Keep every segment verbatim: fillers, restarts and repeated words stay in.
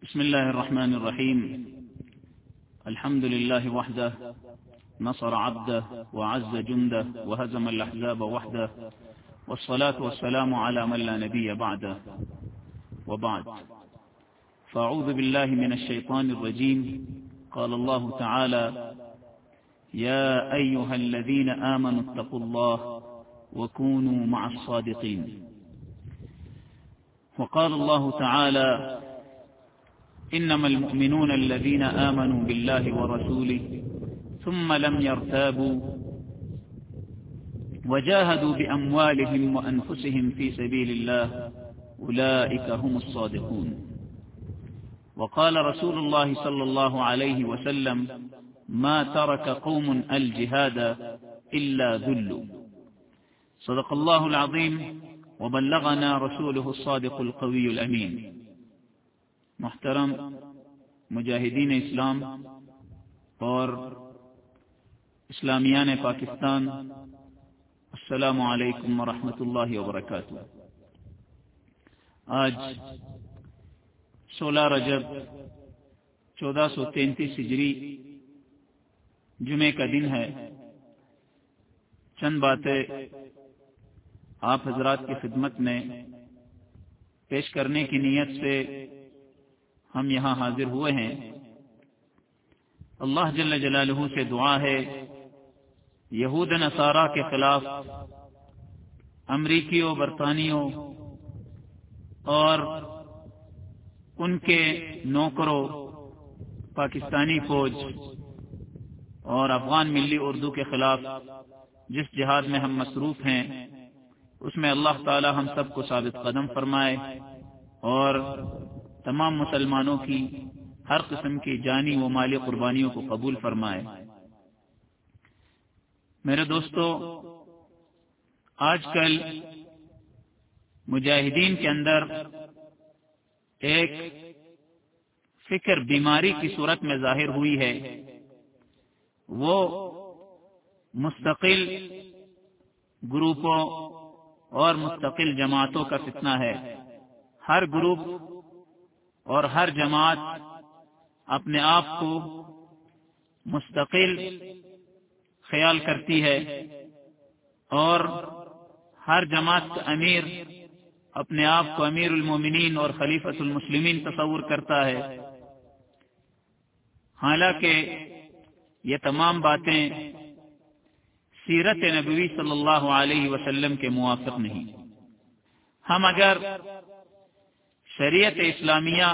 بسم الله الرحمن الرحيم. الحمد لله وحده نصر عبده وعز جنده وهزم الأحزاب وحده، والصلاة والسلام على من لا نبي بعده، وبعد. فأعوذ بالله من الشيطان الرجيم. قال الله تعالى: يا أيها الذين آمنوا اتقوا الله وكونوا مع الصادقين. وقال الله تعالى: إنما المؤمنون الذين آمنوا بالله ورسوله ثم لم يرتابوا وجاهدوا بأموالهم وأنفسهم في سبيل الله أولئك هم الصادقون. وقال رسول الله صلى الله عليه وسلم: ما ترك قوم الجهاد إلا ذلوا. صدق الله العظيم وبلغنا رسوله الصادق القوي الأمين. محترم مجاہدین اسلام اور اسلامیان پاکستان، السلام علیکم ورحمۃ اللہ وبرکاتہ. آج سولہ رجب چودہ سو تینتیس ہجری جمعے کا دن ہے. چند باتیں آپ حضرات کی خدمت میں پیش کرنے کی نیت سے ہم یہاں حاضر ہوئے ہیں. اللہ جل جلالہ سے دعا ہے یہود نصارہ کے خلاف امریکیوں، برطانیوں اور ان کے نوکروں پاکستانی فوج اور افغان ملی اردو کے خلاف جس جہاد میں ہم مصروف ہیں اس میں اللہ تعالی ہم سب کو ثابت قدم فرمائے اور تمام مسلمانوں کی ہر قسم کی جانی و مالی قربانیوں کو قبول فرمائے. میرے دوستو، آج کل مجاہدین کے اندر ایک فکر بیماری کی صورت میں ظاہر ہوئی ہے. وہ مستقل گروپوں اور مستقل جماعتوں کا فتنہ ہے. ہر گروپ اور ہر جماعت اپنے آپ کو مستقل خیال کرتی ہے اور ہر جماعت کا امیر اپنے آپ کو امیر المومنین اور خلیفۃ المسلمین تصور کرتا ہے. حالانکہ یہ تمام باتیں سیرت نبوی صلی اللہ علیہ وسلم کے موافق نہیں. ہم اگر شریعت اسلامیہ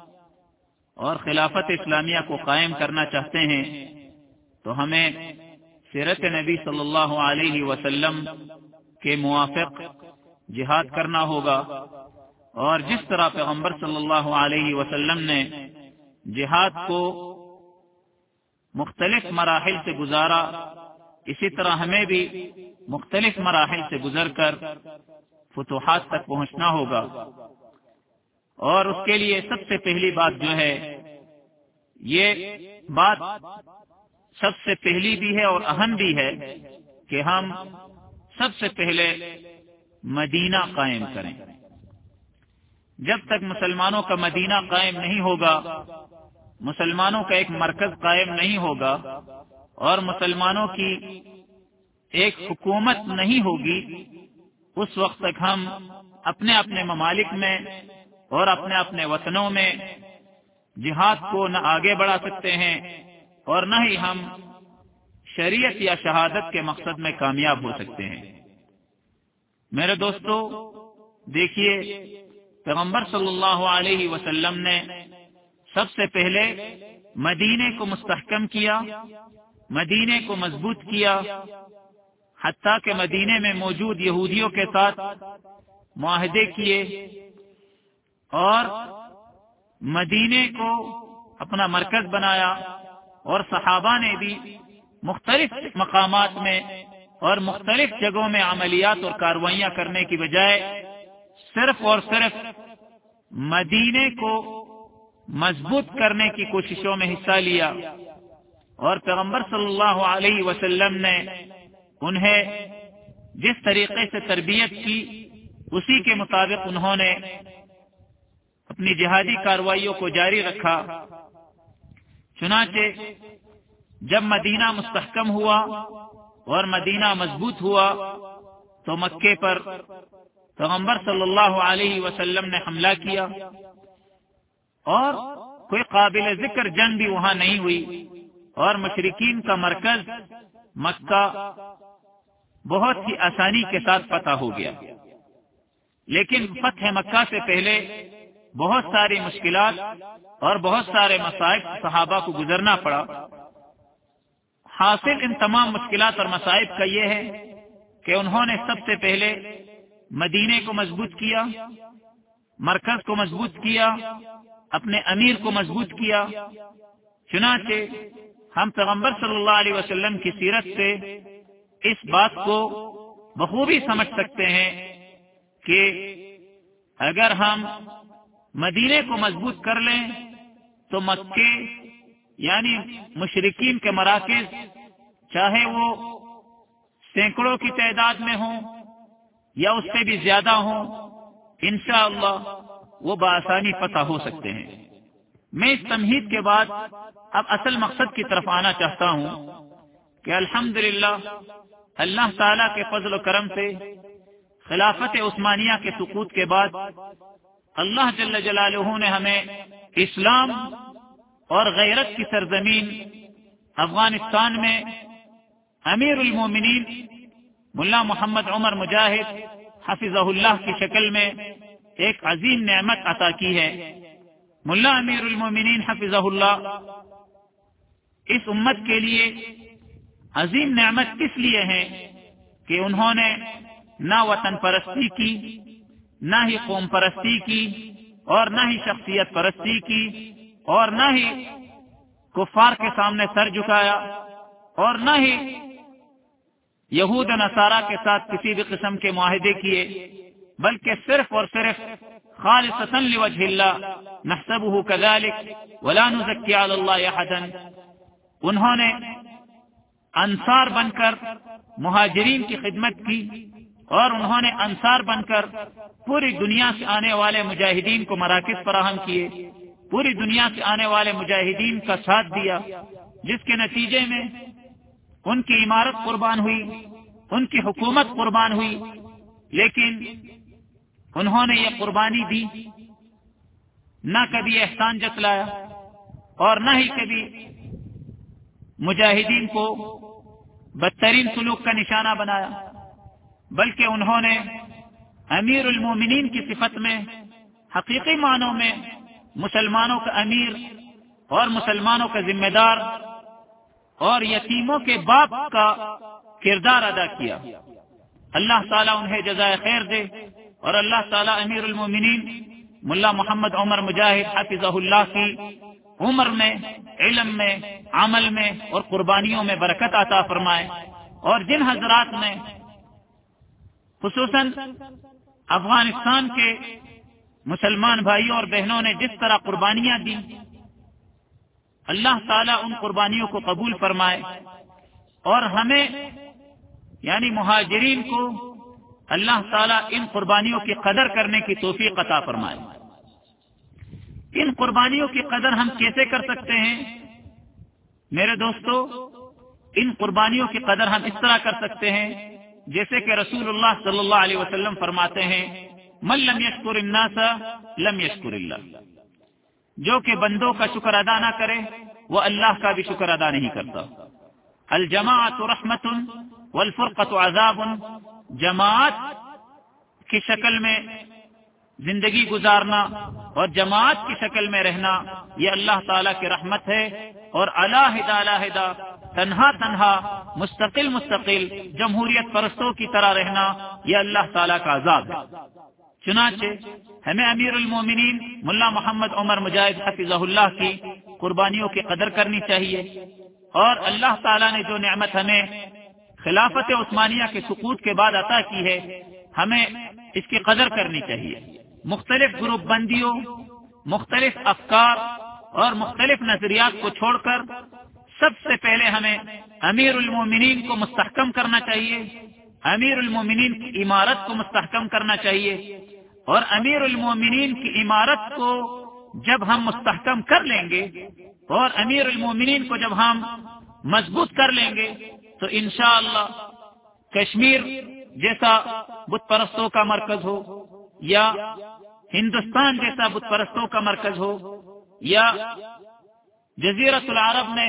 اور خلافت اسلامیہ کو قائم کرنا چاہتے ہیں تو ہمیں سیرت نبی صلی اللہ علیہ وسلم کے موافق جہاد کرنا ہوگا. اور جس طرح پیغمبر صلی اللہ علیہ وسلم نے جہاد کو مختلف مراحل سے گزارا، اسی طرح ہمیں بھی مختلف مراحل سے گزر کر فتوحات تک پہنچنا ہوگا. اور اس کے لیے سب سے پہلی بات جو ہے، یہ بات سب سے پہلی بھی ہے اور اہم بھی ہے کہ ہم سب سے پہلے مدینہ قائم کریں. جب تک مسلمانوں کا مدینہ قائم نہیں ہوگا، مسلمانوں کا ایک مرکز قائم نہیں ہوگا اور مسلمانوں کی ایک حکومت نہیں ہوگی، اس وقت تک ہم اپنے اپنے ممالک میں اور اپنے اپنے وطنوں میں جہاد کو نہ آگے بڑھا سکتے ہیں اور نہ ہی ہم شریعت یا شہادت کے مقصد میں کامیاب ہو سکتے ہیں. میرے دوستو، دیکھیے پیغمبر صلی اللہ علیہ وسلم نے سب سے پہلے مدینے کو مستحکم کیا، مدینے کو مضبوط کیا، حتیٰ کہ مدینے میں موجود یہودیوں کے ساتھ معاہدے کیے اور مدینے کو اپنا مرکز بنایا. اور صحابہ نے بھی مختلف مقامات میں اور مختلف جگہوں میں عملیات اور کارروائیاں کرنے کی بجائے صرف اور صرف مدینے کو مضبوط کرنے کی کوششوں میں حصہ لیا. اور پیغمبر صلی اللہ علیہ وسلم نے انہیں جس طریقے سے تربیت کی اسی کے مطابق انہوں نے اپنی جہادی کارروائیوں کو جاری رکھا۔ چنانچہ جب مدینہ مستحکم ہوا اور مدینہ مضبوط ہوا تو مکے پر پیغمبر صلی اللہ علیہ وسلم نے حملہ کیا، اور کوئی قابل ذکر جنگ بھی وہاں نہیں ہوئی، اور مشرکین کا مرکز مکہ بہت ہی آسانی کے ساتھ فتح ہو گیا۔ لیکن فتح مکہ سے پہلے بہت ساری مشکلات اور بہت سارے مصائب صحابہ کو گزرنا پڑا۔ حاصل ان تمام مشکلات اور مصائب کا یہ ہے کہ انہوں نے سب سے پہلے مدینے کو مضبوط کیا، مرکز کو مضبوط کیا، اپنے امیر کو مضبوط کیا۔ چنانچہ ہم پیغمبر صلی اللہ علیہ وسلم کی سیرت سے اس بات کو بخوبی سمجھ سکتے ہیں کہ اگر ہم مدینے کو مضبوط کر لیں تو مکے یعنی مشرکین کے مراکز چاہے وہ سینکڑوں کی تعداد میں ہوں یا اس سے بھی زیادہ ہوں، انشاءاللہ وہ بآسانی فتح ہو سکتے ہیں۔ میں اس تمہید کے بعد اب اصل مقصد کی طرف آنا چاہتا ہوں کہ الحمدللہ اللہ تعالی کے فضل و کرم سے خلافت عثمانیہ کے سقوط کے بعد اللہ جل جلالہ نے ہمیں اسلام اور غیرت کی سرزمین افغانستان میں امیر المومنین ملا محمد عمر مجاہد حفظہ اللہ کی شکل میں ایک عظیم نعمت عطا کی ہے۔ ملا امیر المومنین حفظہ اللہ اس امت کے لیے عظیم نعمت اس لیے ہے کہ انہوں نے نہ وطن پرستی کی، نہ ہی قوم پرستی کی، اور نہ ہی شخصیت پرستی کی، اور نہ ہی کفار کے سامنے سر جھکایا، اور نہ ہی یہود و نصارہ کے ساتھ کسی بھی قسم کے معاہدے کیے، بلکہ صرف اور صرف خالصۃ لوجہ اللہ نحسبہ کذلک ولا نزکی علی اللہ احدا، انہوں نے انصار بن کر مہاجرین کی خدمت کی، اور انہوں نے انصار بن کر پوری دنیا سے آنے والے مجاہدین کو مراکز فراہم کیے، پوری دنیا سے آنے والے مجاہدین کا ساتھ دیا، جس کے نتیجے میں ان کی عمارت قربان ہوئی، ان کی حکومت قربان ہوئی، لیکن انہوں نے یہ قربانی دی، نہ کبھی احسان جتلایا اور نہ ہی کبھی مجاہدین کو بدترین سلوک کا نشانہ بنایا، بلکہ انہوں نے امیر المومنین کی صفت میں حقیقی معنوں میں مسلمانوں کا امیر اور مسلمانوں کا ذمہ دار اور یتیموں کے باپ کا کردار ادا کیا۔ اللہ تعالیٰ انہیں جزائے خیر دے، اور اللہ تعالیٰ امیر المومنین ملا محمد عمر مجاہد حفظہ اللہ کی عمر میں، علم میں، عمل میں اور قربانیوں میں برکت عطا فرمائے، اور جن حضرات نے خصوصاً افغانستان کے مسلمان بھائیوں اور بہنوں نے جس طرح قربانیاں دی، اللہ تعالیٰ ان قربانیوں کو قبول فرمائے، اور ہمیں یعنی مہاجرین کو اللہ تعالیٰ ان قربانیوں کی قدر کرنے کی توفیق عطا فرمائے۔ ان قربانیوں کی قدر ہم کیسے کر سکتے ہیں میرے دوستو؟ ان قربانیوں کی قدر ہم اس طرح کر سکتے ہیں جیسے کہ رسول اللہ صلی اللہ علیہ وسلم فرماتے ہیں، من لم یشکر الناس لم یشکر اللہ، جو کہ بندوں کا شکر ادا نہ کرے وہ اللہ کا بھی شکر ادا نہیں کرتا۔ الجماعت رحمت والفرقۃ عذاب، جماعت کی شکل میں زندگی گزارنا اور جماعت کی شکل میں رہنا یہ اللہ تعالیٰ کی رحمت ہے، اور علیحدہ علیحدہ تنہا تنہا مستقل مستقل جمہوریت پرستوں کی طرح رہنا یہ اللہ تعالیٰ کا عذاب ہے۔ چنانچہ ہمیں امیر المومنین ملا محمد عمر مجاہد حفظہ اللہ کی قربانیوں کی قدر کرنی چاہیے، اور اللہ تعالیٰ نے جو نعمت ہمیں خلافت عثمانیہ کے سقوط کے بعد عطا کی ہے ہمیں اس کی قدر کرنی چاہیے۔ مختلف گروپ بندیوں، مختلف افکار اور مختلف نظریات کو چھوڑ کر سب سے پہلے ہمیں امیر المومنین کو مستحکم کرنا چاہیے، امیر المومنین کی عمارت کو مستحکم کرنا چاہیے، اور امیر المومنین کی عمارت کو جب ہم مستحکم کر لیں گے اور امیر المومنین کو جب ہم مضبوط کر لیں گے تو انشاءاللہ کشمیر جیسا بت پرستوں کا مرکز ہو یا ہندوستان جیسا بت پرستوں کا مرکز ہو یا جزیرۃ العرب میں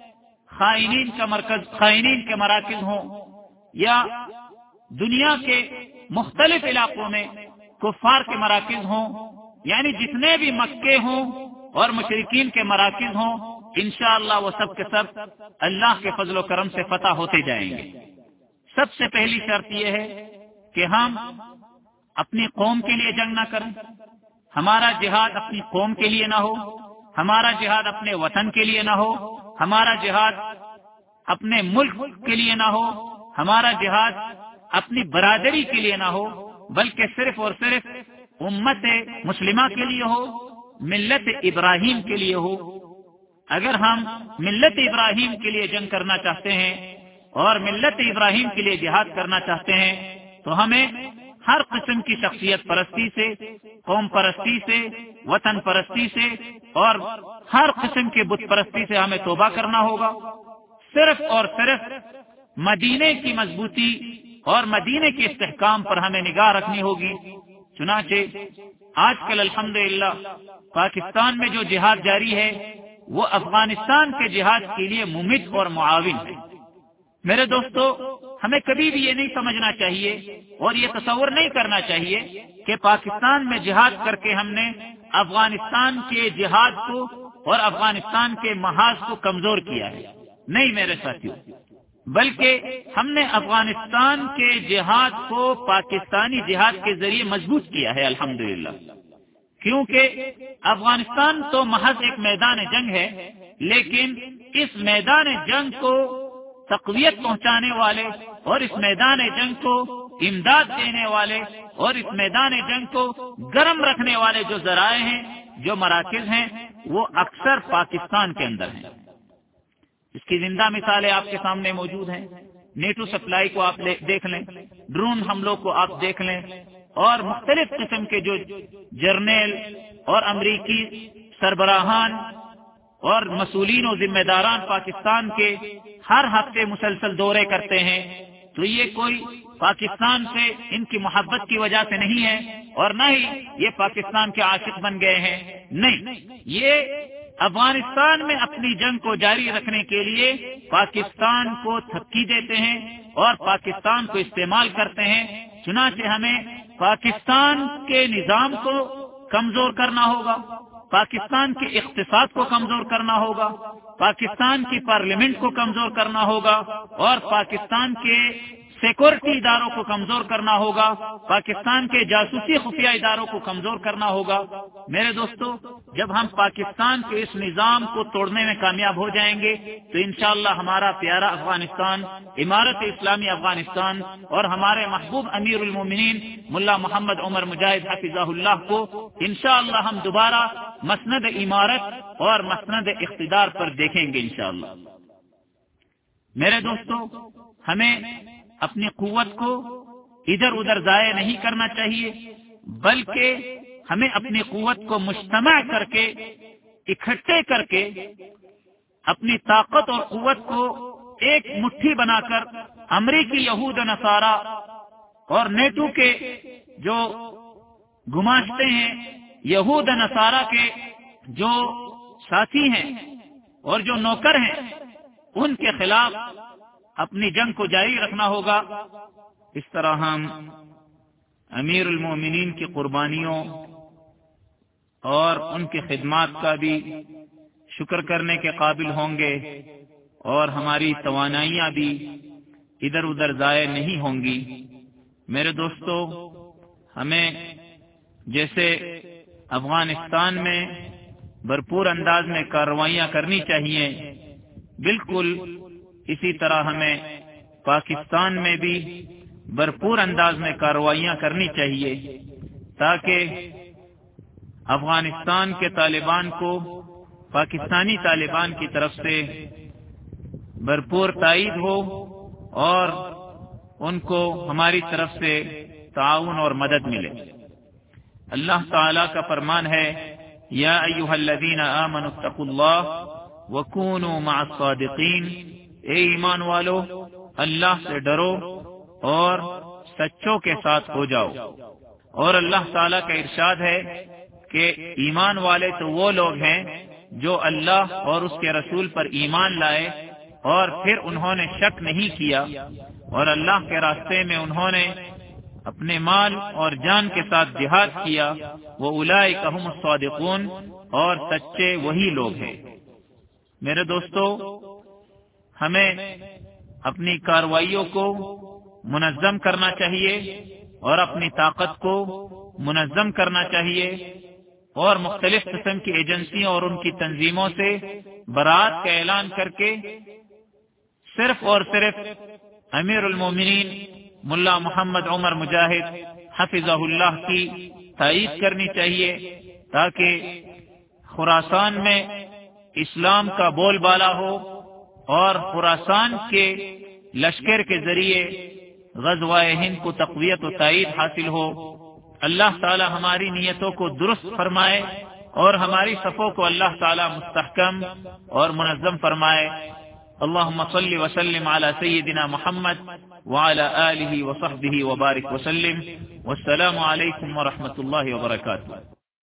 خائنین کا مرکز خائنین کے مراکز ہوں یا دنیا کے مختلف علاقوں میں کفار کے مراکز ہوں، یعنی جتنے بھی مکے ہوں اور مشرکین کے مراکز ہوں، انشاءاللہ وہ سب کے سب اللہ کے فضل و کرم سے فتح ہوتے جائیں گے۔ سب سے پہلی شرط یہ ہے کہ ہم اپنی قوم کے لیے جنگ نہ کریں، ہمارا جہاد اپنی قوم کے لیے نہ ہو، ہمارا جہاد اپنے وطن کے لیے نہ ہو، ہمارا جہاد اپنے ملک کے لیے نہ ہو، ہمارا جہاد اپنی برادری کے لیے نہ ہو، بلکہ صرف اور صرف امت مسلمہ کے لیے ہو، ملت ابراہیم کے لیے ہو۔ اگر ہم ملت ابراہیم کے لیے جنگ کرنا چاہتے ہیں اور ملت ابراہیم کے لیے جہاد کرنا چاہتے ہیں تو ہمیں ہر قسم کی شخصیت پرستی سے، قوم پرستی سے، وطن پرستی سے اور ہر قسم کے بت پرستی سے ہمیں توبہ کرنا ہوگا۔ صرف اور صرف مدینے کی مضبوطی اور مدینے کے استحکام پر ہمیں نگاہ رکھنی ہوگی۔ چنانچہ آج کل الحمدللہ پاکستان میں جو جہاد جاری ہے وہ افغانستان کے جہاد کے لیے ممد اور معاون ہے۔ میرے دوستو، ہمیں کبھی بھی یہ نہیں سمجھنا چاہیے اور یہ تصور نہیں کرنا چاہیے کہ پاکستان میں جہاد کر کے ہم نے افغانستان کے جہاد کو اور افغانستان کے محاذ کو کمزور کیا ہے۔ نہیں میرے ساتھیو، بلکہ ہم نے افغانستان کے جہاد کو پاکستانی جہاد کے ذریعے مضبوط کیا ہے الحمدللہ، کیونکہ افغانستان تو محض ایک میدان جنگ ہے، لیکن اس میدان جنگ کو تقویت پہنچانے والے اور اس میدان جنگ کو امداد دینے والے اور اس میدان جنگ کو گرم رکھنے والے جو ذرائع ہیں، جو مراکز ہیں، وہ اکثر پاکستان کے اندر ہیں۔ اس کی زندہ مثالیں آپ کے سامنے موجود ہیں۔ نیٹو سپلائی کو آپ دیکھ لیں، ڈرون حملوں کو آپ دیکھ لیں، اور مختلف قسم کے جو جرنیل اور امریکی سربراہان اور مسئولین و ذمہ داران پاکستان کے ہر ہفتے مسلسل دورے کرتے ہیں، تو یہ کوئی پاکستان سے ان کی محبت کی وجہ سے نہیں ہے اور نہ ہی یہ پاکستان کے عاشق بن گئے ہیں، نہیں، یہ افغانستان میں اپنی جنگ کو جاری رکھنے کے لیے پاکستان کو تھپکی دیتے ہیں اور پاکستان کو استعمال کرتے ہیں۔ چنانچہ ہمیں پاکستان کے نظام کو کمزور کرنا ہوگا، پاکستان کے اقتصاد کو کمزور کرنا ہوگا، پاکستان کی پارلیمنٹ کو کمزور کرنا ہوگا اور پاکستان کے سیکورٹی اداروں کو کمزور کرنا ہوگا، پاکستان کے جاسوسی خفیہ اداروں کو کمزور کرنا ہوگا۔ میرے دوستو، جب ہم پاکستان کے اس نظام کو توڑنے میں کامیاب ہو جائیں گے تو انشاءاللہ ہمارا پیارا افغانستان، عمارت اسلامی افغانستان اور ہمارے محبوب امیر المومنین ملا محمد عمر مجاہد حفظہ اللہ کو انشاءاللہ ہم دوبارہ مسند عمارت اور مسند اقتدار پر دیکھیں گے انشاءاللہ۔ میرے دوستو، ہمیں اپنی قوت کو ادھر ادھر ضائع نہیں کرنا چاہیے، بلکہ ہمیں اپنی قوت کو مجتمع کر کے، اکٹھے کر کے، اپنی طاقت اور قوت کو ایک مٹھی بنا کر امریکی یہود و نصارا اور نیٹو کے جو گماشتے ہیں یہود و نصارا کے جو ساتھی ہیں اور جو نوکر ہیں، ان کے خلاف اپنی جنگ کو جاری رکھنا ہوگا۔ اس طرح ہم امیر المومنین کی قربانیوں اور ان کی خدمات کا بھی شکر کرنے کے قابل ہوں گے اور ہماری توانائیاں بھی ادھر ادھر ضائع نہیں ہوں گی۔ میرے دوستو، ہمیں جیسے افغانستان میں بھرپور انداز میں کارروائیاں کرنی چاہیے، بالکل اسی طرح ہمیں پاکستان میں بھی بھرپور انداز میں کارروائیاں کرنی چاہیے تاکہ افغانستان کے طالبان کو پاکستانی طالبان کی طرف سے بھرپور تائید ہو اور ان کو ہماری طرف سے تعاون اور مدد ملے۔ اللہ تعالی کا فرمان ہے یا ایھا الذین آمنوا اتقوا اللہ وکونوا مع الصادقین، اے ایمان والو اللہ سے ڈرو اور سچوں کے ساتھ ہو جاؤ۔ اور اللہ تعالی کا ارشاد ہے کہ ایمان والے تو وہ لوگ ہیں جو اللہ اور اس کے رسول پر ایمان لائے اور پھر انہوں نے شک نہیں کیا اور اللہ کے راستے میں انہوں نے اپنے مال اور جان کے ساتھ جہاد کیا، وہ اولئک ھم الصادقون، اور سچے وہی لوگ ہیں۔ میرے دوستو، ہمیں اپنی کارروائیوں کو منظم کرنا چاہیے اور اپنی طاقت کو منظم کرنا چاہیے اور مختلف قسم کی ایجنسیوں اور ان کی تنظیموں سے برات کا اعلان کر کے صرف اور صرف امیر المومنین ملا محمد عمر مجاہد حفظہ اللہ کی تائید کرنی چاہیے، تاکہ خراسان میں اسلام کا بول بالا ہو اور خراسان کے لشکر کے ذریعے غزوہ ہند کو تقویت و تائید حاصل ہو۔ اللہ تعالی ہماری نیتوں کو درست فرمائے اور ہماری صفوں کو اللہ تعالی مستحکم اور منظم فرمائے۔ اللهم صل وسلم على سيدنا محمد وعلى آله وصحبه وبارك وسلم، والسلام عليكم ورحمة الله وبركاته۔